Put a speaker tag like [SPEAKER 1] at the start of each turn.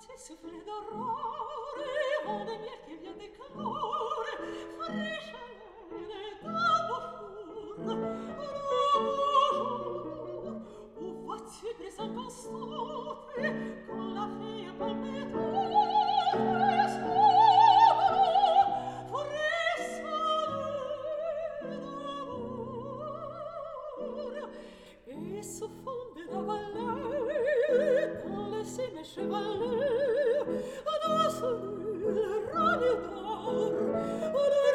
[SPEAKER 1] souffle d'aurore, vent de miel qui vient d'éclore, fraîche haleine d'un beau jour. Où vois-tu présent constante, quand la fille palpitante s'en frissonne d'amour, et se fondent la vallée dans les cimes chevalées, dans ce nul rame d'or,